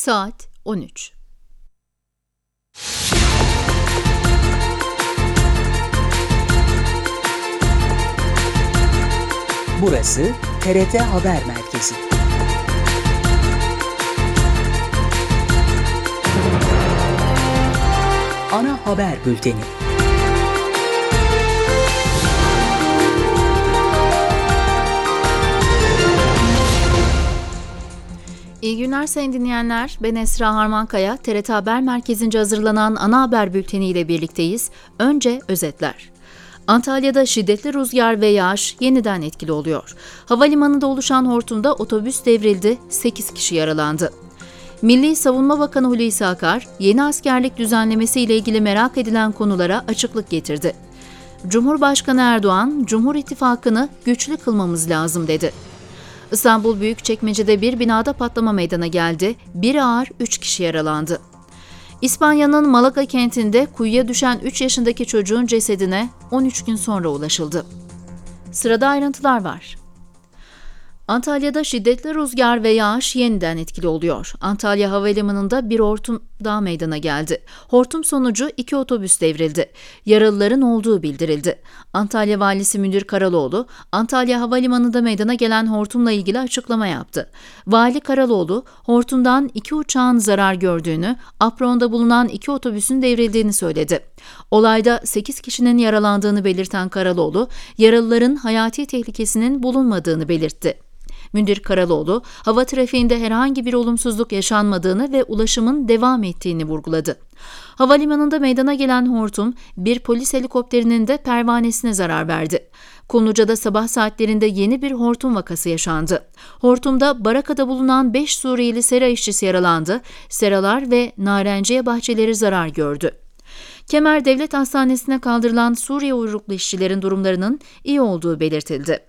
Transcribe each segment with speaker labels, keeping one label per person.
Speaker 1: Saat 13.
Speaker 2: Burası TRT Haber Merkezi. Ana haber bülteni.
Speaker 1: İyi günler sayın dinleyenler. Ben Esra Harmankaya. TRT Haber Merkezi'nce hazırlanan ana haber bülteni ile birlikteyiz. Önce özetler. Antalya'da şiddetli rüzgar ve yağış yeniden etkili oluyor. Havalimanında oluşan hortumda otobüs devrildi, 8 kişi yaralandı. Milli Savunma Bakanı Hulusi Akar, yeni askerlik düzenlemesi ile ilgili merak edilen konulara açıklık getirdi. Cumhurbaşkanı Erdoğan, Cumhur İttifakı'nı güçlü kılmamız lazım dedi. İstanbul Büyükçekmece'de bir binada patlama meydana geldi, biri ağır 3 kişi yaralandı. İspanya'nın Malaga kentinde kuyuya düşen 3 yaşındaki çocuğun cesedine 13 gün sonra ulaşıldı. Sırada ayrıntılar var. Antalya'da şiddetli rüzgar ve yağış yeniden etkili oluyor. Antalya Havalimanı'nda bir hortum daha meydana geldi. Hortum sonucu 2 otobüs devrildi. Yaralıların olduğu bildirildi. Antalya Valisi Münir Karaloğlu, Antalya Havalimanı'nda meydana gelen hortumla ilgili açıklama yaptı. Vali Karaloğlu, hortumdan 2 uçağın zarar gördüğünü, apronda bulunan 2 otobüsün devrildiğini söyledi. Olayda 8 kişinin yaralandığını belirten Karaloğlu, yaralıların hayati tehlikesinin bulunmadığını belirtti. Münir Karaloğlu, hava trafiğinde herhangi bir olumsuzluk yaşanmadığını ve ulaşımın devam ettiğini vurguladı. Havalimanında meydana gelen hortum, bir polis helikopterinin de pervanesine zarar verdi. Kumluca'da sabah saatlerinde yeni bir hortum vakası yaşandı. Hortumda barakada bulunan 5 Suriyeli sera işçisi yaralandı, seralar ve narenciye bahçeleri zarar gördü. Kemer Devlet Hastanesi'ne kaldırılan Suriye uyruklu işçilerin durumlarının iyi olduğu belirtildi.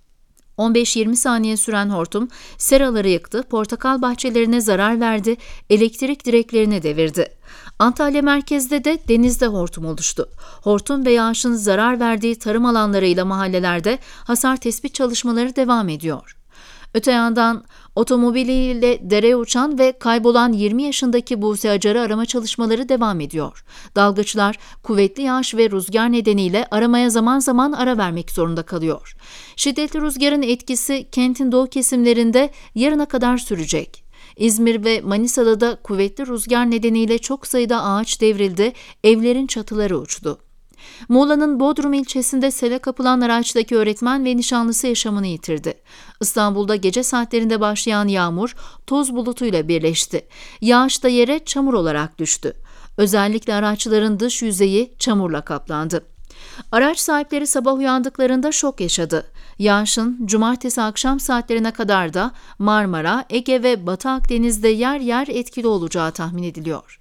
Speaker 1: 15-20 saniye süren hortum seraları yıktı, portakal bahçelerine zarar verdi, elektrik direklerini devirdi. Antalya merkezde de denizde hortum oluştu. Hortum ve yağışın zarar verdiği tarım alanlarıyla mahallelerde hasar tespit çalışmaları devam ediyor. Öte yandan otomobiliyle dereye uçan ve kaybolan 20 yaşındaki Buse Acar'ı arama çalışmaları devam ediyor. Dalgıçlar kuvvetli yağış ve rüzgar nedeniyle aramaya zaman zaman ara vermek zorunda kalıyor. Şiddetli rüzgarın etkisi kentin doğu kesimlerinde yarına kadar sürecek. İzmir ve Manisa'da da kuvvetli rüzgar nedeniyle çok sayıda ağaç devrildi, evlerin çatıları uçtu. Muğla'nın Bodrum ilçesinde sele kapılan araçtaki öğretmen ve nişanlısı yaşamını yitirdi. İstanbul'da gece saatlerinde başlayan yağmur toz bulutuyla birleşti. Yağış da yere çamur olarak düştü. Özellikle araçların dış yüzeyi çamurla kaplandı. Araç sahipleri sabah uyandıklarında şok yaşadı. Yağışın cumartesi akşam saatlerine kadar da Marmara, Ege ve Batı Akdeniz'de yer yer etkili olacağı tahmin ediliyor.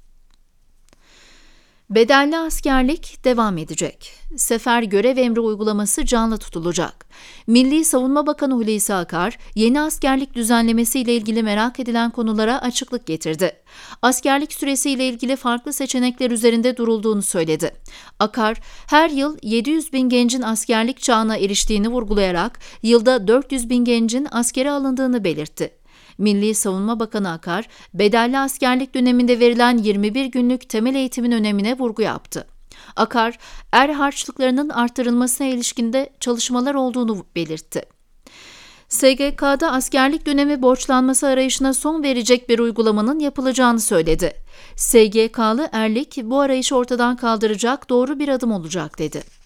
Speaker 1: Bedelli askerlik devam edecek. Sefer görev emri uygulaması canlı tutulacak. Milli Savunma Bakanı Hulusi Akar, yeni askerlik düzenlemesi ile ilgili merak edilen konulara açıklık getirdi. Askerlik süresiyle ilgili farklı seçenekler üzerinde durulduğunu söyledi. Akar, her yıl 700 bin gencin askerlik çağına eriştiğini vurgulayarak yılda 400 bin gencin askere alındığını belirtti. Milli Savunma Bakanı Akar, bedelli askerlik döneminde verilen 21 günlük temel eğitimin önemine vurgu yaptı. Akar, er harçlıklarının artırılmasına ilişkinde çalışmalar olduğunu belirtti. SGK'da askerlik dönemi borçlanması arayışına son verecek bir uygulamanın yapılacağını söyledi. SGK'lı erlik bu arayışı ortadan kaldıracak doğru bir adım olacak dedi.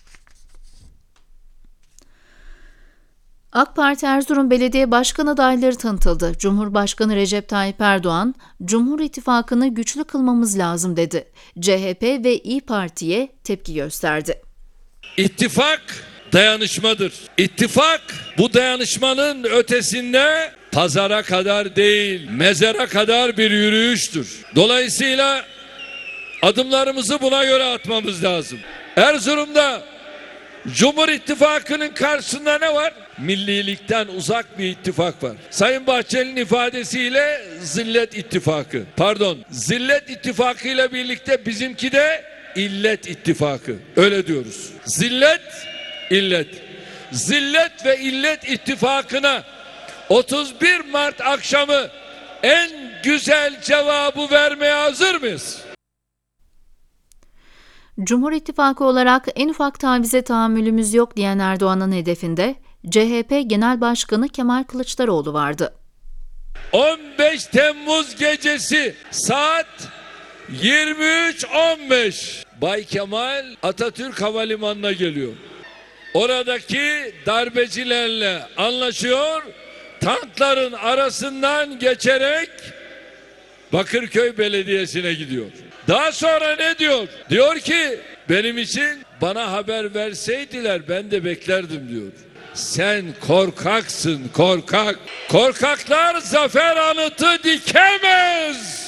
Speaker 1: AK Parti Erzurum Belediye Başkan adayları tanıtıldı. Cumhurbaşkanı Recep Tayyip Erdoğan, Cumhur İttifakı'nı güçlü kılmamız lazım dedi. CHP ve İYİ Parti'ye tepki gösterdi.
Speaker 3: İttifak dayanışmadır. İttifak bu dayanışmanın ötesinde pazara kadar değil, mezara kadar bir yürüyüştür. Dolayısıyla adımlarımızı buna göre atmamız lazım. Erzurum'da Cumhur İttifakı'nın karşısında ne var? Millilikten uzak bir ittifak var. Sayın Bahçeli'nin ifadesiyle zillet ittifakı. Zillet ittifakı ile birlikte bizimki de illet ittifakı. Öyle diyoruz. Zillet, illet. Zillet ve illet ittifakına 31 Mart akşamı en güzel cevabı vermeye hazır mıyız?
Speaker 1: Cumhur İttifakı olarak en ufak tavize tahammülümüz yok diyen Erdoğan'ın hedefinde CHP Genel Başkanı Kemal Kılıçdaroğlu vardı.
Speaker 3: 15 Temmuz gecesi saat 23:15 Bay Kemal Atatürk Havalimanı'na geliyor. Oradaki darbecilerle anlaşıyor, tankların arasından geçerek Bakırköy Belediyesi'ne gidiyor. Daha sonra ne diyor? Diyor ki benim için bana haber verseydiler ben de beklerdim diyor. Sen korkaksın, korkak. Korkaklar zafer anıtı dikemez.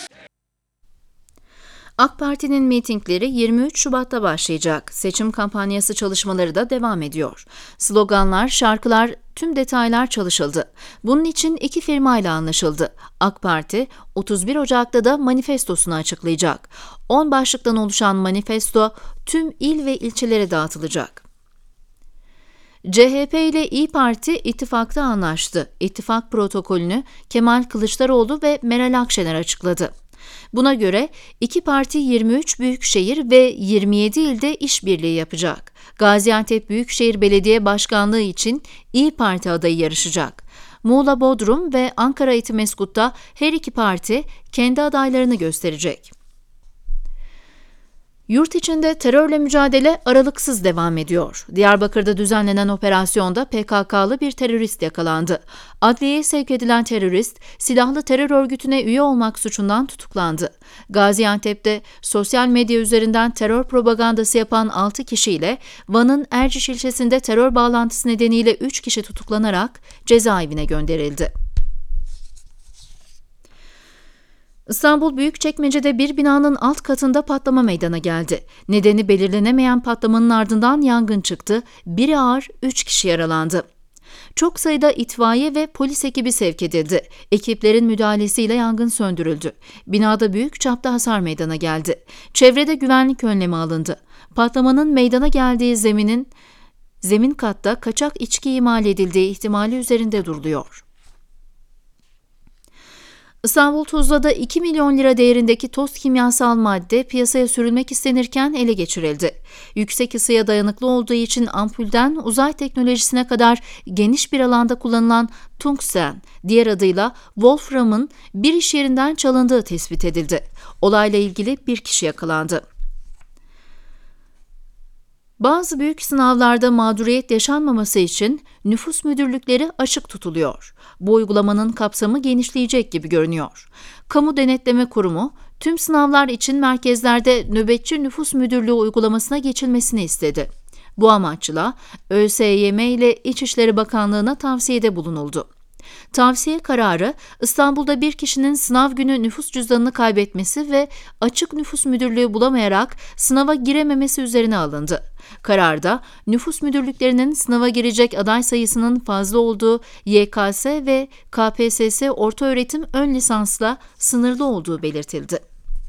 Speaker 1: AK Parti'nin mitingleri 23 Şubat'ta başlayacak. Seçim kampanyası çalışmaları da devam ediyor. Sloganlar, şarkılar, tüm detaylar çalışıldı. Bunun için 2 firmayla anlaşıldı. AK Parti 31 Ocak'ta da manifestosunu açıklayacak. 10 başlıktan oluşan manifesto tüm il ve ilçelere dağıtılacak. CHP ile İYİ Parti ittifakta anlaştı. İttifak protokolünü Kemal Kılıçdaroğlu ve Meral Akşener açıkladı. Buna göre iki parti 23 büyükşehir ve 27 ilde işbirliği yapacak. Gaziantep Büyükşehir Belediye Başkanlığı için İYİ Parti adayı yarışacak. Muğla, Bodrum ve Ankara Etimeskut'ta her iki parti kendi adaylarını gösterecek. Yurt içinde terörle mücadele aralıksız devam ediyor. Diyarbakır'da düzenlenen operasyonda PKK'lı bir terörist yakalandı. Adliyeye sevk edilen terörist, silahlı terör örgütüne üye olmak suçundan tutuklandı. Gaziantep'te sosyal medya üzerinden terör propagandası yapan 6 kişiyle Van'ın Erciş ilçesinde terör bağlantısı nedeniyle 3 kişi tutuklanarak cezaevine gönderildi. İstanbul Büyükçekmece'de bir binanın alt katında patlama meydana geldi. Nedeni belirlenemeyen patlamanın ardından yangın çıktı. Biri ağır, 3 kişi yaralandı. Çok sayıda itfaiye ve polis ekibi sevk edildi. Ekiplerin müdahalesiyle yangın söndürüldü. Binada büyük çapta hasar meydana geldi. Çevrede güvenlik önlemi alındı. Patlamanın meydana geldiği zemin katta kaçak içki imal edildiği ihtimali üzerinde duruluyor. İstanbul Tuzla'da 2 milyon lira değerindeki toz kimyasal madde piyasaya sürülmek istenirken ele geçirildi. Yüksek ısıya dayanıklı olduğu için ampulden uzay teknolojisine kadar geniş bir alanda kullanılan tungsten, diğer adıyla wolfram'ın bir iş yerinden çalındığı tespit edildi. Olayla ilgili bir kişi yakalandı. Bazı büyük sınavlarda mağduriyet yaşanmaması için nüfus müdürlükleri açık tutuluyor. Bu uygulamanın kapsamı genişleyecek gibi görünüyor. Kamu Denetleme Kurumu, tüm sınavlar için merkezlerde nöbetçi nüfus müdürlüğü uygulamasına geçilmesini istedi. Bu amaçla ÖSYM ile İçişleri Bakanlığı'na tavsiyede bulunuldu. Tavsiye kararı, İstanbul'da bir kişinin sınav günü nüfus cüzdanını kaybetmesi ve açık nüfus müdürlüğü bulamayarak sınava girememesi üzerine alındı. Kararda, nüfus müdürlüklerinin sınava girecek aday sayısının fazla olduğu YKS ve KPSS ortaöğretim ön lisansla sınırlı olduğu belirtildi.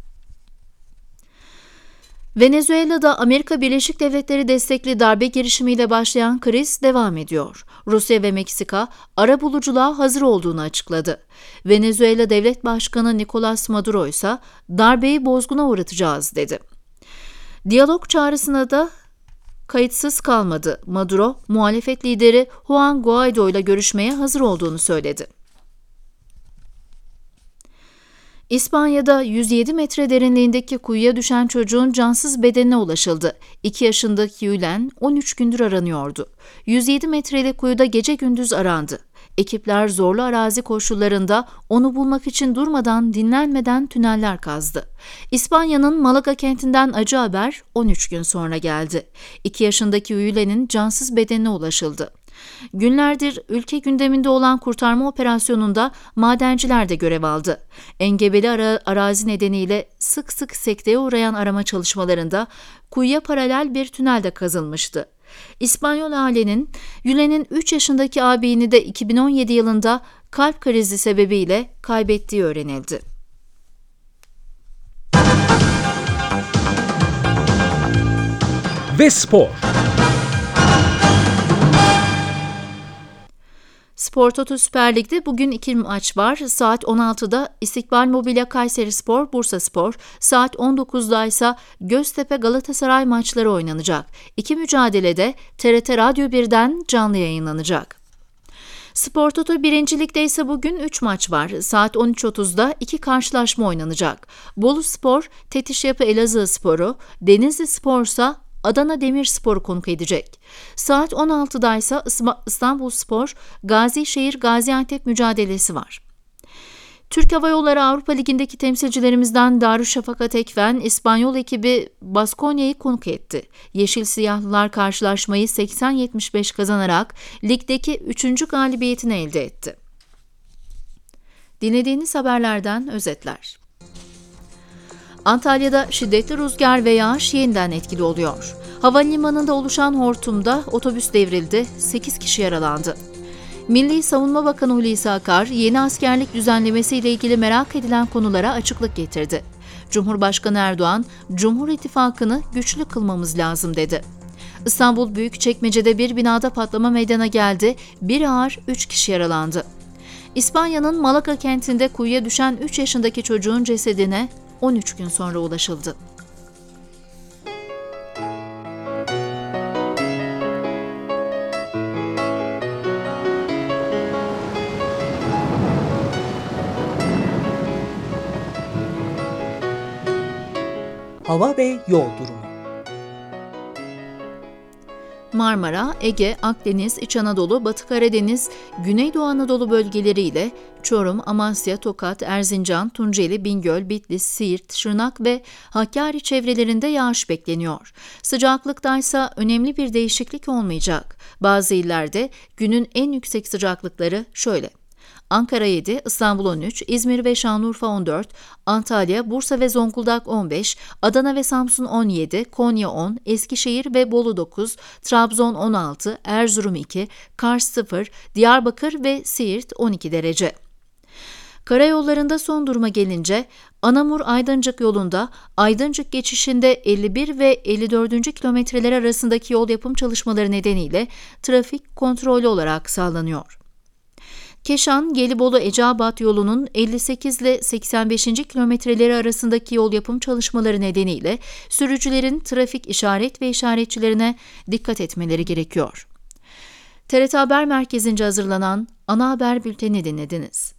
Speaker 1: Venezuela'da Amerika Birleşik Devletleri destekli darbe girişimiyle başlayan kriz devam ediyor. Rusya ve Meksika arabuluculuğa hazır olduğunu açıkladı. Venezuela Devlet Başkanı Nicolas Maduro ise darbeyi bozguna uğratacağız dedi. Diyalog çağrısına da kayıtsız kalmadı. Maduro, muhalefet lideri Juan Guaido ile görüşmeye hazır olduğunu söyledi. İspanya'da 107 metre derinliğindeki kuyuya düşen çocuğun cansız bedenine ulaşıldı. 2 yaşındaki Yulen 13 gündür aranıyordu. 107 metrelik kuyuda gece gündüz arandı. Ekipler zorlu arazi koşullarında onu bulmak için durmadan, dinlenmeden tüneller kazdı. İspanya'nın Malaga kentinden acı haber 13 gün sonra geldi. 2 yaşındaki Yulen'in cansız bedenine ulaşıldı. Günlerdir ülke gündeminde olan kurtarma operasyonunda madenciler de görev aldı. Engebeli arazi nedeniyle sık sık sekteye uğrayan arama çalışmalarında kuyuya paralel bir tünel de kazılmıştı. İspanyol ailenin Yulen'in 3 yaşındaki abini de 2017 yılında kalp krizi sebebiyle kaybettiği öğrenildi.
Speaker 2: Ve spor.
Speaker 1: Spor Toto Süper Lig'de bugün 2 maç var. Saat 16'da İstikbal Mobilya Kayserispor, Bursaspor, saat 19'da ise Göztepe Galatasaray maçları oynanacak. İki mücadelede TRT Radyo 1'den canlı yayınlanacak. Spor Toto 1. Lig'de ise bugün 3 maç var. Saat 13.30'da 2 karşılaşma oynanacak. Boluspor, Tetiş Yapı Elazığspor'u, Denizli Spor ise Adana Demirspor'u konuk edecek. Saat 16'da ise İstanbulspor, Gazişehir Gaziantep mücadelesi var. Türk Hava Yolları Avrupa Ligi'ndeki temsilcilerimizden Darüşşafaka Tekfen, İspanyol ekibi Baskonya'yı konuk etti. Yeşil Siyahlılar karşılaşmayı 80-75 kazanarak ligdeki 3. galibiyetini elde etti. Dinlediğiniz haberlerden özetler. Antalya'da şiddetli rüzgar ve yağış yeniden etkili oluyor. Havalimanında oluşan hortumda otobüs devrildi, 8 kişi yaralandı. Milli Savunma Bakanı Hulusi Akar, yeni askerlik düzenlemesiyle ilgili merak edilen konulara açıklık getirdi. Cumhurbaşkanı Erdoğan, Cumhur İttifakı'nı güçlü kılmamız lazım dedi. İstanbul Büyükçekmece'de bir binada patlama meydana geldi, bir ağır 3 kişi yaralandı. İspanya'nın Malaga kentinde kuyuya düşen 3 yaşındaki çocuğun cesedine 13 gün sonra ulaşıldı.
Speaker 2: Hava ve yol durumu.
Speaker 1: Marmara, Ege, Akdeniz, İç Anadolu, Batı Karadeniz, Güneydoğu Anadolu bölgeleriyle Çorum, Amasya, Tokat, Erzincan, Tunceli, Bingöl, Bitlis, Siirt, Şırnak ve Hakkari çevrelerinde yağış bekleniyor. Sıcaklıkta ise önemli bir değişiklik olmayacak. Bazı illerde günün en yüksek sıcaklıkları şöyle: Ankara 7, İstanbul 13, İzmir ve Şanlıurfa 14, Antalya, Bursa ve Zonguldak 15, Adana ve Samsun 17, Konya 10, Eskişehir ve Bolu 9, Trabzon 16, Erzurum 2, Kars 0, Diyarbakır ve Siirt 12 derece. Karayollarında son duruma gelince, Anamur-Aydıncık yolunda Aydıncık geçişinde 51 ve 54. kilometreler arasındaki yol yapım çalışmaları nedeniyle trafik kontrollü olarak sağlanıyor. Keşan, Gelibolu-Eceabat yolunun 58 ile 85. kilometreleri arasındaki yol yapım çalışmaları nedeniyle sürücülerin trafik işaret ve işaretçilerine dikkat etmeleri gerekiyor. TRT Haber Merkezi'nce hazırlanan ana haber bülteni dinlediniz.